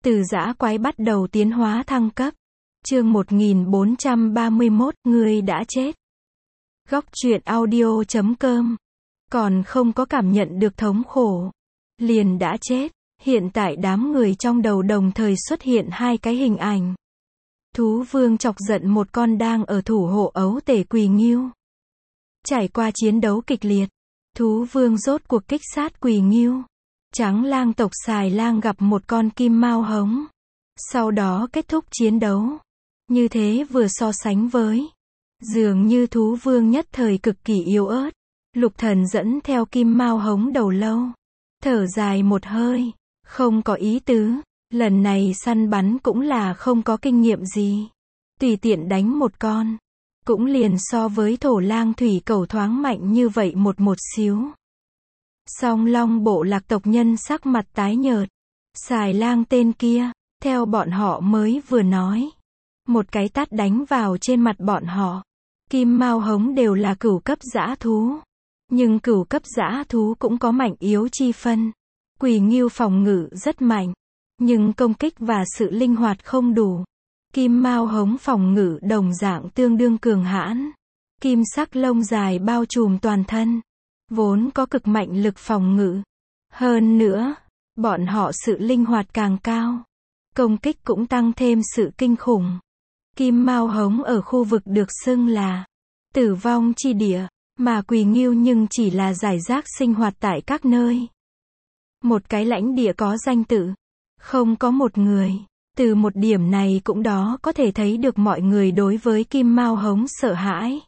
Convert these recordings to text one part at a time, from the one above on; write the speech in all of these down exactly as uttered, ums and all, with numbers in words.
Từ dã quái bắt đầu tiến hóa thăng cấp. Chương một nghìn bốn trăm ba mươi mốt, ngươi đã chết. Góc truyện audio chấm com. Còn không có cảm nhận được thống khổ, liền đã chết. Hiện tại đám người trong đầu đồng thời xuất hiện hai cái hình ảnh. Thú vương chọc giận một con đang ở thủ hộ ấu tể Quỳ Ngưu. Trải qua chiến đấu kịch liệt, thú vương rốt cuộc kích sát Quỳ Ngưu. Trắng lang tộc Xài Lang gặp một con kim mao hống. Sau đó kết thúc chiến đấu. Như thế vừa so sánh với, dường như thú vương nhất thời cực kỳ yếu ớt. Lục Thần dẫn theo kim mao hống đầu lâu, thở dài một hơi, không có ý tứ, lần này săn bắn cũng là không có kinh nghiệm gì. Tùy tiện đánh một con, cũng liền so với thổ lang thủy cẩu thoáng mạnh như vậy một một xíu. Song Long bộ lạc tộc nhân sắc mặt tái nhợt. Xài Lang tên kia, theo bọn họ mới vừa nói, một cái tát đánh vào trên mặt bọn họ. Kim mao hống đều là cửu cấp dã thú, nhưng cửu cấp dã thú cũng có mạnh yếu chi phân. Quỳ Ngưu phòng ngự rất mạnh, nhưng công kích và sự linh hoạt không đủ. Kim mao hống phòng ngự đồng dạng tương đương cường hãn. Kim sắc lông dài bao trùm toàn thân, vốn có cực mạnh lực phòng ngự. Hơn nữa, bọn họ sự linh hoạt càng cao, công kích cũng tăng thêm sự kinh khủng. Kim mao hống ở khu vực được xưng là tử vong chi địa, mà Quỳ Ngưu nhưng chỉ là rải rác sinh hoạt tại các nơi. Một cái lãnh địa có danh tự, không có một người. Từ một điểm này cũng đó có thể thấy được mọi người đối với kim mao hống sợ hãi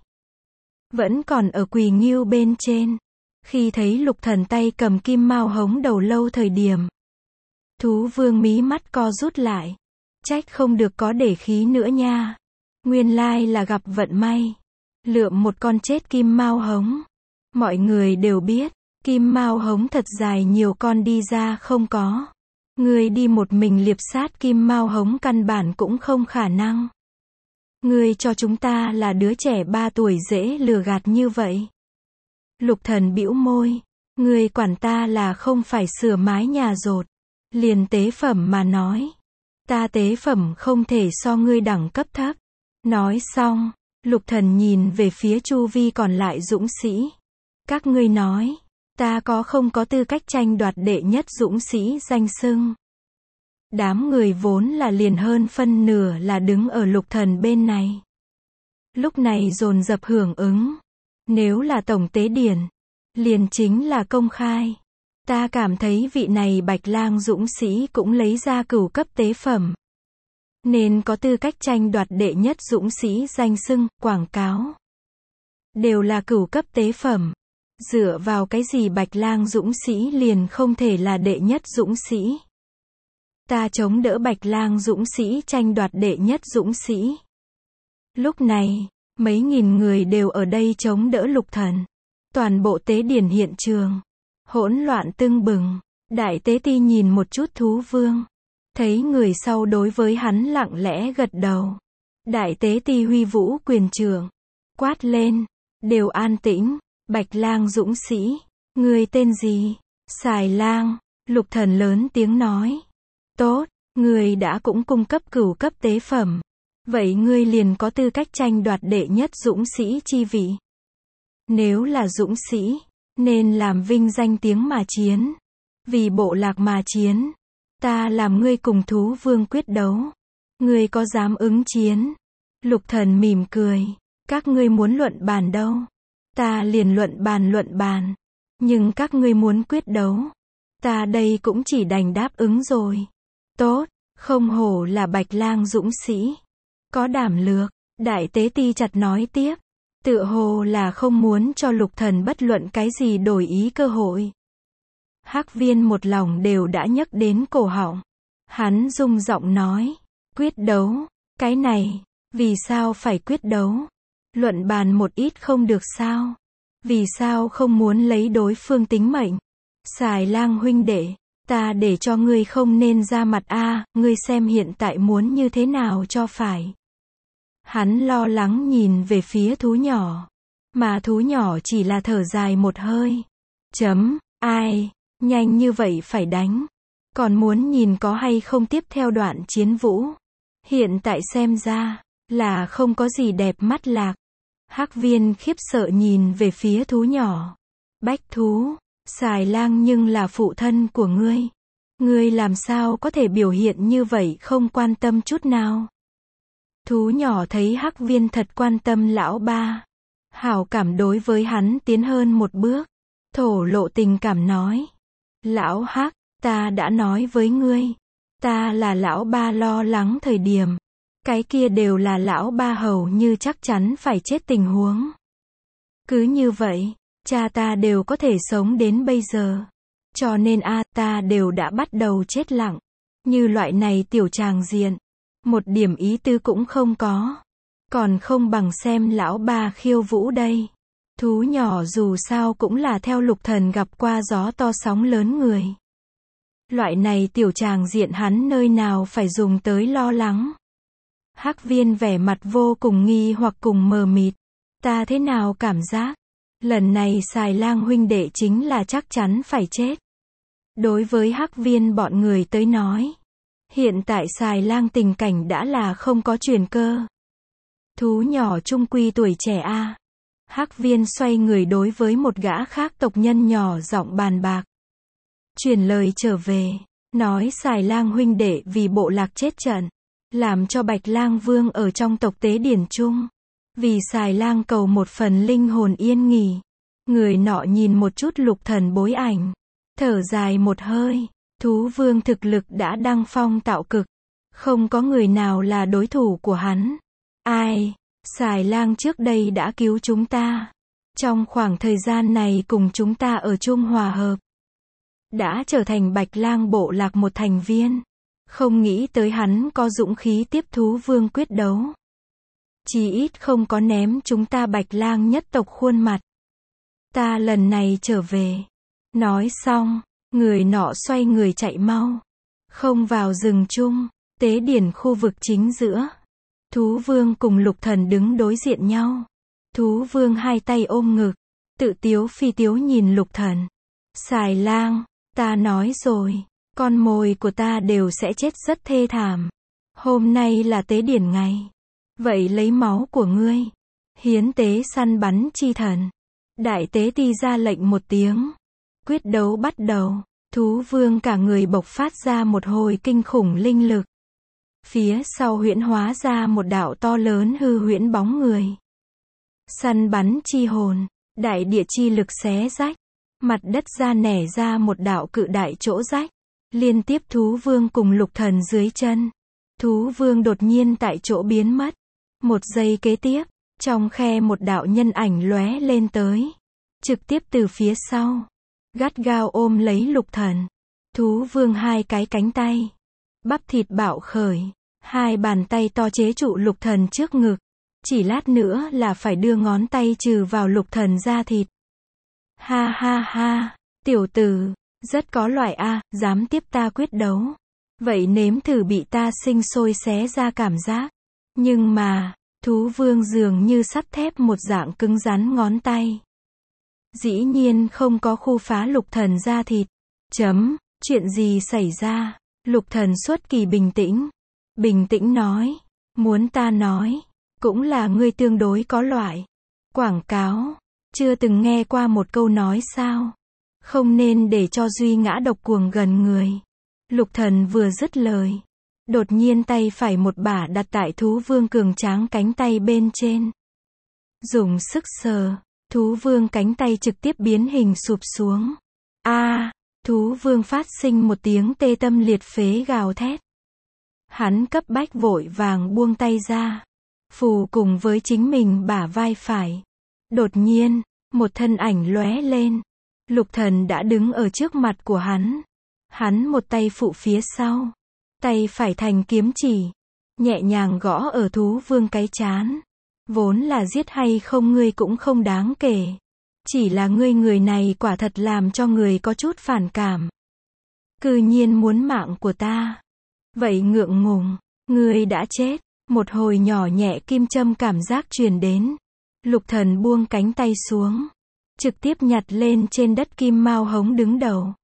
vẫn còn ở Quỳ Ngưu bên trên. Khi thấy Lục Thần tay cầm kim mao hống đầu lâu thời điểm, thú vương mí mắt co rút lại. Trách không được có để khí nữa nha. Nguyên lai là gặp vận may. Lượm một con chết kim mao hống. Mọi người đều biết, kim mao hống thật dài nhiều con đi ra không có. Ngươi đi một mình liệp sát kim mao hống căn bản cũng không khả năng. Ngươi cho chúng ta là đứa trẻ ba tuổi dễ lừa gạt như vậy. Lục Thần bĩu môi. Ngươi quản ta là không phải sửa mái nhà dột, liền tế phẩm mà nói. Ta tế phẩm không thể so ngươi đẳng cấp thấp. Nói xong, Lục Thần nhìn về phía chu vi còn lại dũng sĩ. Các ngươi nói, ta có không có tư cách tranh đoạt đệ nhất dũng sĩ danh xưng. Đám người vốn là liền hơn phân nửa là đứng ở Lục Thần bên này. Lúc này dồn dập hưởng ứng. Nếu là tổng tế điển, liền chính là công khai. Ta cảm thấy vị này Bạch Lang dũng sĩ cũng lấy ra cửu cấp tế phẩm, nên có tư cách tranh đoạt đệ nhất dũng sĩ danh xưng. Quảng cáo đều là cửu cấp tế phẩm. Dựa vào cái gì Bạch Lang dũng sĩ liền không thể là đệ nhất dũng sĩ? Ta chống đỡ Bạch Lang dũng sĩ tranh đoạt đệ nhất dũng sĩ. Lúc này, mấy nghìn người đều ở đây chống đỡ Lục Thần. Toàn bộ tế điển hiện trường hỗn loạn tưng bừng. Đại tế ti nhìn một chút thú vương, thấy người sau đối với hắn lặng lẽ gật đầu. Đại tế ti huy vũ quyền trượng, quát lên, đều an tĩnh. Bạch Lang dũng sĩ, ngươi tên gì? Xài Lang. Lục Thần lớn tiếng nói. Tốt, ngươi đã cũng cung cấp cửu cấp tế phẩm, vậy ngươi liền có tư cách tranh đoạt đệ nhất dũng sĩ chi vị. Nếu là dũng sĩ, nên làm vinh danh tiếng mà chiến, vì bộ lạc mà chiến. Ta làm ngươi cùng thú vương quyết đấu, ngươi có dám ứng chiến? Lục Thần mỉm cười. Các ngươi muốn luận bàn đâu? Ta liền luận bàn luận bàn. Nhưng các ngươi muốn quyết đấu, ta đây cũng chỉ đành đáp ứng rồi. Tốt, không hổ là Bạch Lang dũng sĩ, có đảm lược. Đại tế ti chặt nói tiếp, tựa hồ là không muốn cho Lục Thần bất luận cái gì đổi ý cơ hội. Hắc Viên một lòng đều đã nhấc đến cổ họng. Hắn rung giọng nói, quyết đấu, cái này, vì sao phải quyết đấu? Luận bàn một ít không được sao? Vì sao không muốn lấy đối phương tính mệnh? Xài Lang huynh đệ, ta để cho ngươi không nên ra mặt a, ngươi xem hiện tại muốn như thế nào cho phải. Hắn lo lắng nhìn về phía thú nhỏ, mà thú nhỏ chỉ là thở dài một hơi. Chấm, ai, nhanh như vậy phải đánh. Còn muốn nhìn có hay không tiếp theo đoạn chiến vũ. Hiện tại xem ra, là không có gì đẹp mắt lạc. Hắc Viên khiếp sợ nhìn về phía thú nhỏ. Bách thú, Xài Lang nhưng là phụ thân của ngươi. Ngươi làm sao có thể biểu hiện như vậy không quan tâm chút nào. Thú nhỏ thấy Hắc Viên thật quan tâm lão ba. Hảo cảm đối với hắn tiến hơn một bước. Thổ lộ tình cảm nói. Lão Hắc, ta đã nói với ngươi. Ta là lão ba lo lắng thời điểm. Cái kia đều là lão ba hầu như chắc chắn phải chết tình huống. Cứ như vậy, cha ta đều có thể sống đến bây giờ. Cho nên a ta đều đã bắt đầu chết lặng. Như loại này tiểu tràng diện. Một điểm ý tư cũng không có. Còn không bằng xem lão ba khiêu vũ đây. Thú nhỏ dù sao cũng là theo Lục Thần gặp qua gió to sóng lớn người. Loại này tiểu tràng diện hắn nơi nào phải dùng tới lo lắng. Hắc Viên vẻ mặt vô cùng nghi hoặc cùng mờ mịt. Ta thế nào cảm giác? Lần này Xài Lang huynh đệ chính là chắc chắn phải chết. Đối với Hắc Viên bọn người tới nói. Hiện tại Xài Lang tình cảnh đã là không có chuyển cơ. Thú nhỏ trung quy tuổi trẻ a. À. Hắc Viên xoay người đối với một gã khác tộc nhân nhỏ giọng bàn bạc. Truyền lời trở về. Nói Xài Lang huynh đệ vì bộ lạc chết trận. Làm cho Bạch Lang Vương ở trong tộc tế điển chung. Vì Xài Lang cầu một phần linh hồn yên nghỉ. Người nọ nhìn một chút Lục Thần bối ảnh. Thở dài một hơi. Thú vương thực lực đã đăng phong tạo cực. Không có người nào là đối thủ của hắn. Ai? Xài Lang trước đây đã cứu chúng ta. Trong khoảng thời gian này cùng chúng ta ở chung hòa hợp. Đã trở thành Bạch Lang bộ lạc một thành viên. Không nghĩ tới hắn có dũng khí tiếp thú vương quyết đấu. Chỉ ít không có ném chúng ta Bạch Lang nhất tộc khuôn mặt. Ta lần này trở về. Nói xong, người nọ xoay người chạy mau. Không vào rừng chung, tế điển khu vực chính giữa. Thú vương cùng Lục Thần đứng đối diện nhau. Thú vương hai tay ôm ngực. Tự tiếu phi tiếu nhìn Lục Thần. Xài Lang, ta nói rồi. Con mồi của ta đều sẽ chết rất thê thảm. Hôm nay là tế điển ngày. Vậy lấy máu của ngươi. Hiến tế săn bắn chi thần. Đại tế ti ra lệnh một tiếng. Quyết đấu bắt đầu. Thú vương cả người bộc phát ra một hồi kinh khủng linh lực. Phía sau huyễn hóa ra một đạo to lớn hư huyễn bóng người. Săn bắn chi hồn. Đại địa chi lực xé rách. Mặt đất ra nẻ ra một đạo cự đại chỗ rách. Liên tiếp thú vương cùng Lục Thần dưới chân. Thú vương đột nhiên tại chỗ biến mất. Một giây kế tiếp, trong khe một đạo nhân ảnh lóe lên tới. Trực tiếp từ phía sau. Gắt gao ôm lấy Lục Thần. Thú vương hai cái cánh tay. Bắp thịt bạo khởi. Hai bàn tay to chế trụ Lục Thần trước ngực. Chỉ lát nữa là phải đưa ngón tay trừ vào Lục Thần da thịt. Ha ha ha, tiểu tử. Rất có loại a, dám tiếp ta quyết đấu. Vậy nếm thử bị ta sinh sôi xé ra cảm giác. Nhưng mà, thú vương dường như sắt thép một dạng cứng rắn ngón tay. Dĩ nhiên không có khu phá Lục Thần da thịt. Chấm, chuyện gì xảy ra? Lục Thần xuất kỳ bình tĩnh. Bình tĩnh nói, muốn ta nói, cũng là ngươi tương đối có loại. Quảng cáo, chưa từng nghe qua một câu nói sao? Không nên để cho Duy ngã độc cuồng gần người. Lục Thần vừa dứt lời. Đột nhiên tay phải một bả đặt tại thú vương cường tráng cánh tay bên trên. Dùng sức sờ. Thú vương cánh tay trực tiếp biến hình sụp xuống. A, à, thú vương phát sinh một tiếng tê tâm liệt phế gào thét. Hắn cấp bách vội vàng buông tay ra. Phù cùng với chính mình bả vai phải. Đột nhiên, một thân ảnh lóe lên. Lục Thần đã đứng ở trước mặt của hắn. Hắn một tay phụ phía sau. Tay phải thành kiếm chỉ. Nhẹ nhàng gõ ở thú vương cái trán. Vốn là giết hay không ngươi cũng không đáng kể. Chỉ là ngươi người này quả thật làm cho người có chút phản cảm. Cư nhiên muốn mạng của ta. Vậy ngượng ngùng. Ngươi đã chết. Một hồi nhỏ nhẹ kim châm cảm giác truyền đến. Lục Thần buông cánh tay xuống. Trực tiếp nhặt lên trên đất kim mao hống đứng đầu.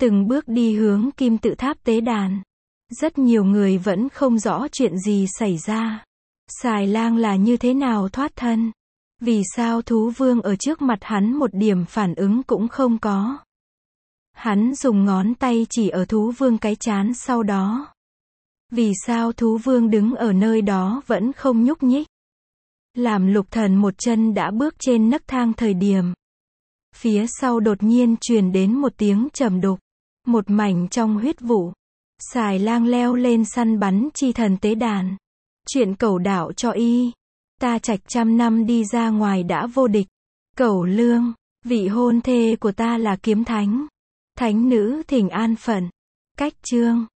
từng bước đi hướng kim tự tháp tế đàn. Rất nhiều người vẫn không rõ chuyện gì xảy ra. Xài Lang là như thế nào thoát thân? Vì sao thú vương ở trước mặt hắn một điểm phản ứng cũng không có? Hắn dùng ngón tay chỉ ở thú vương cái trán sau đó. Vì sao thú vương đứng ở nơi đó vẫn không nhúc nhích? Làm Lục Thần một chân đã bước trên nấc thang thời điểm. Phía sau đột nhiên truyền đến một tiếng trầm đục. Một mảnh trong huyết vụ. Xài Lang leo lên săn bắn chi thần tế đàn. Chuyện cẩu đạo cho y. Ta trạch trăm năm đi ra ngoài đã vô địch. Cẩu lương, vị hôn thê của ta là kiếm thánh. Thánh nữ thỉnh an phận. Cách chương.